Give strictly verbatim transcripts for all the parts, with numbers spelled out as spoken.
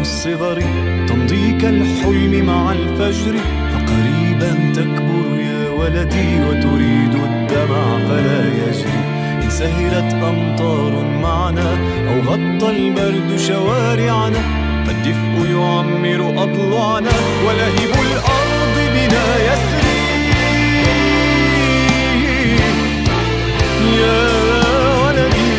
الصغر تمضي كالحلم مع الفجر، فقريبا تكبر يا ولدي وتريد الدمع فلا يجري. إن سهرت أمطار معنا أو غطى البرد شوارعنا، فالدفء يعمر أضلاعنا ولهب الأرض بنا يسري. يا ولدي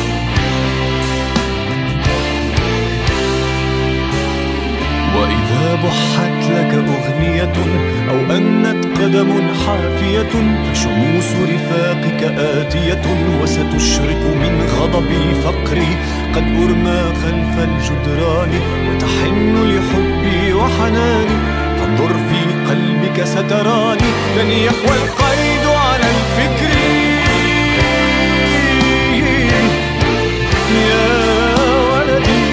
وإذا بحت لك أغنية أو أنت قدم حافية، فشموس رفاقك آتية وستشرق من غضب الفقر. قد أرمى خلف الجدران وتحن لحبي وحناني، فانظر في قلبك ستراني لن يقوى القيد على الفكر. يا ولدي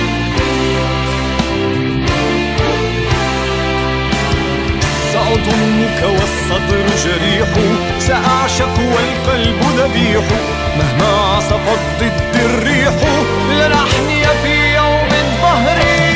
سأضمك والصدر جريح، سأعشق والقلب ذبيح، مهما عصفت ضد الريح لن أحني في يوم ظهري.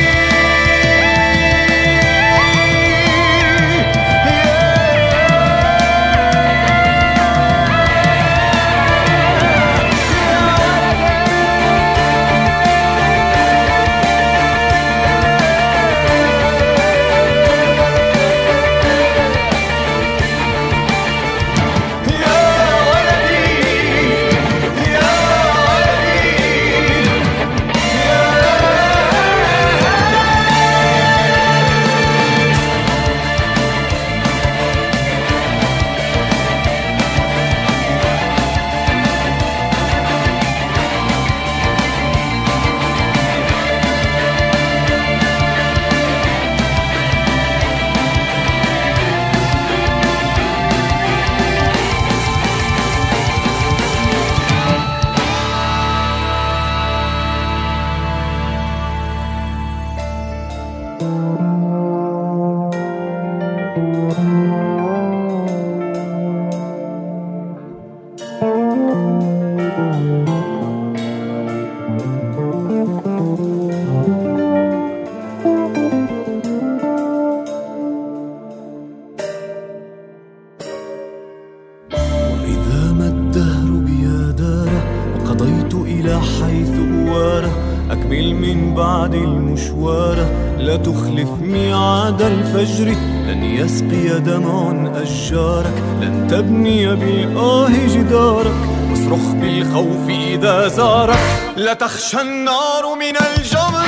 أكمل من بعد المشوار، لا تخلف ميعاد الفجر. لن يسقي دمع أشجارك، لن تبني بالآه جدارك، واصرخ بالخوف إذا زارك. لا تخشى النار من الجمر.